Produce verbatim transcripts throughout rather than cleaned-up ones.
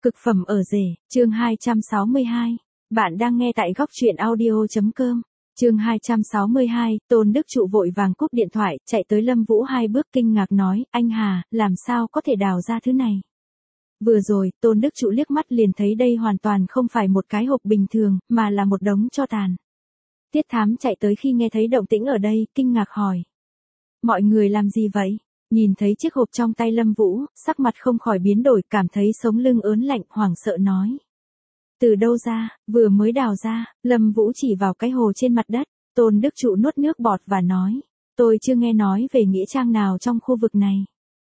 Cực phẩm ở rể, chương hai trăm sáu mươi hai. Bạn đang nghe tại góc truyện audio.com. Chương hai trăm sáu mươi hai, Tôn Đức Trụ vội vàng cúp điện thoại, chạy tới Lâm Vũ hai bước kinh ngạc nói, anh Hà, làm sao có thể đào ra thứ này? Vừa rồi, Tôn Đức Trụ liếc mắt liền thấy đây hoàn toàn không phải một cái hộp bình thường, mà là một đống tro tàn. Tiết Thám chạy tới khi nghe thấy động tĩnh ở đây, kinh ngạc hỏi. Mọi người làm gì vậy? Nhìn thấy chiếc hộp trong tay Lâm Vũ, sắc mặt không khỏi biến đổi, cảm thấy sống lưng ớn lạnh, hoảng sợ nói. Từ đâu ra, vừa mới đào ra, Lâm Vũ chỉ vào cái hồ trên mặt đất. Tôn Đức Trụ nuốt nước bọt và nói, tôi chưa nghe nói về nghĩa trang nào trong khu vực này.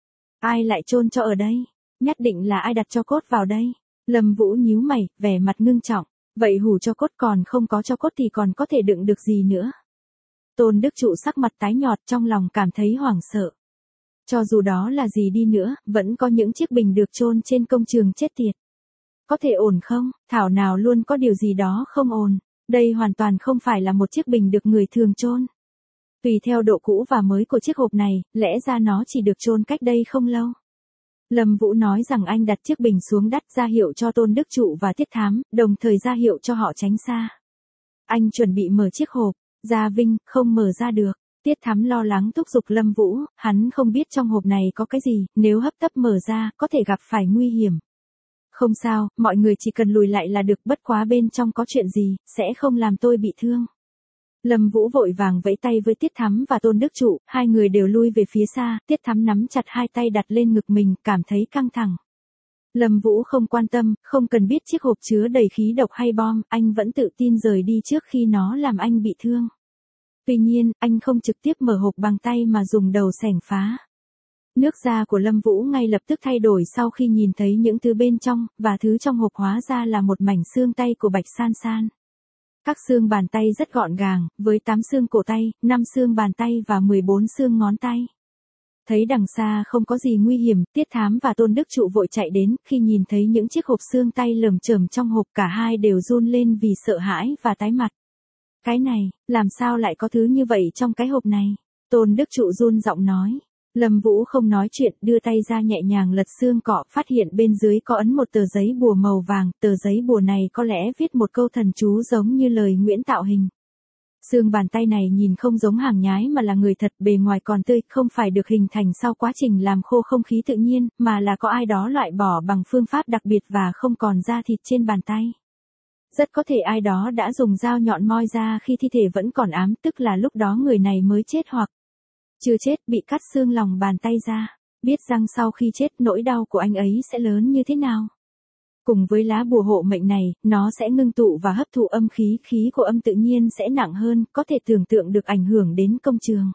Ai lại chôn cho ở đây? Nhất định là ai đặt cho cốt vào đây? Lâm Vũ nhíu mày, vẻ mặt ngưng trọng, vậy hủ cho cốt còn không có cho cốt thì còn có thể đựng được gì nữa? Tôn Đức Trụ sắc mặt tái nhợt, trong lòng cảm thấy hoảng sợ. Cho dù đó là gì đi nữa, vẫn có những chiếc bình được chôn trên công trường chết tiệt. Có thể ổn không? Thảo nào luôn có điều gì đó không ổn. Đây hoàn toàn không phải là một chiếc bình được người thường chôn. Tùy theo độ cũ và mới của chiếc hộp này, lẽ ra nó chỉ được chôn cách đây không lâu. Lâm Vũ nói rằng anh đặt chiếc bình xuống đất ra hiệu cho Tôn Đức Trụ và Tiết Thám, đồng thời ra hiệu cho họ tránh xa. Anh chuẩn bị mở chiếc hộp, Gia Vinh, không mở ra được. Tiết Thám lo lắng thúc giục Lâm Vũ, hắn không biết trong hộp này có cái gì, nếu hấp tấp mở ra, có thể gặp phải nguy hiểm. Không sao, mọi người chỉ cần lùi lại là được, bất quá bên trong có chuyện gì, sẽ không làm tôi bị thương. Lâm Vũ vội vàng vẫy tay với Tiết Thám và Tôn Đức Trụ, hai người đều lui về phía xa, Tiết Thám nắm chặt hai tay đặt lên ngực mình, cảm thấy căng thẳng. Lâm Vũ không quan tâm, không cần biết chiếc hộp chứa đầy khí độc hay bom, anh vẫn tự tin rời đi trước khi nó làm anh bị thương. Tuy nhiên, anh không trực tiếp mở hộp bằng tay mà dùng đầu xẻng phá. Nước da của Lâm Vũ ngay lập tức thay đổi sau khi nhìn thấy những thứ bên trong, và thứ trong hộp hóa ra là một mảnh xương tay của Bạch San San. Các xương bàn tay rất gọn gàng, với tám xương cổ tay, năm xương bàn tay và mười bốn xương ngón tay. Thấy đằng xa không có gì nguy hiểm, Tiết Thám và Tôn Đức Trụ vội chạy đến, khi nhìn thấy những chiếc hộp xương tay lởm chởm trong hộp, cả hai đều run lên vì sợ hãi và tái mặt. Cái này, làm sao lại có thứ như vậy trong cái hộp này? Tôn Đức Trụ run giọng nói. Lâm Vũ không nói chuyện, đưa tay ra nhẹ nhàng lật xương cọ, phát hiện bên dưới có ấn một tờ giấy bùa màu vàng, tờ giấy bùa này có lẽ viết một câu thần chú giống như lời Nguyễn Tạo Hình. Xương bàn tay này nhìn không giống hàng nhái mà là người thật, bề ngoài còn tươi, không phải được hình thành sau quá trình làm khô không khí tự nhiên, mà là có ai đó loại bỏ bằng phương pháp đặc biệt và không còn da thịt trên bàn tay. Rất có thể ai đó đã dùng dao nhọn moi ra khi thi thể vẫn còn ám, tức là lúc đó người này mới chết hoặc chưa chết, bị cắt xương lòng bàn tay ra. Biết rằng sau khi chết nỗi đau của anh ấy sẽ lớn như thế nào. Cùng với lá bùa hộ mệnh này, nó sẽ ngưng tụ và hấp thụ âm khí, khí của âm tự nhiên sẽ nặng hơn, có thể tưởng tượng được ảnh hưởng đến công trường.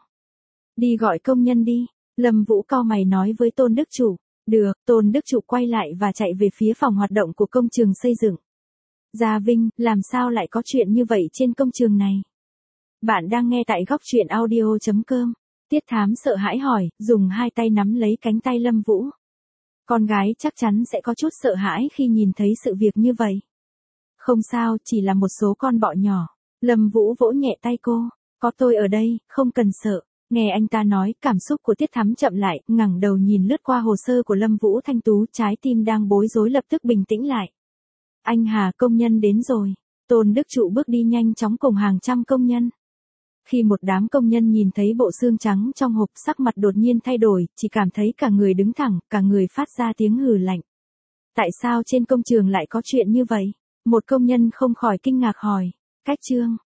Đi gọi công nhân đi, Lâm Vũ cau mày nói với Tôn Đức Trụ. Được, Tôn Đức Trụ quay lại và chạy về phía phòng hoạt động của công trường xây dựng. Gia Vinh, làm sao lại có chuyện như vậy trên công trường này? Bạn đang nghe tại góc truyện audio.com. Tiết Thám sợ hãi hỏi, dùng hai tay nắm lấy cánh tay Lâm Vũ. Con gái chắc chắn sẽ có chút sợ hãi khi nhìn thấy sự việc như vậy. Không sao, chỉ là một số con bọ nhỏ. Lâm Vũ vỗ nhẹ tay cô. Có tôi ở đây, không cần sợ. Nghe anh ta nói, cảm xúc của Tiết Thám chậm lại, ngẩng đầu nhìn lướt qua hồ sơ của Lâm Vũ thanh tú, trái tim đang bối rối lập tức bình tĩnh lại. Anh Hà, công nhân đến rồi. Tôn Đức Trụ bước đi nhanh chóng cùng hàng trăm công nhân. Khi một đám công nhân nhìn thấy bộ xương trắng trong hộp, sắc mặt đột nhiên thay đổi, chỉ cảm thấy cả người đứng thẳng, cả người phát ra tiếng hừ lạnh. Tại sao trên công trường lại có chuyện như vậy? Một công nhân không khỏi kinh ngạc hỏi. Cách trương,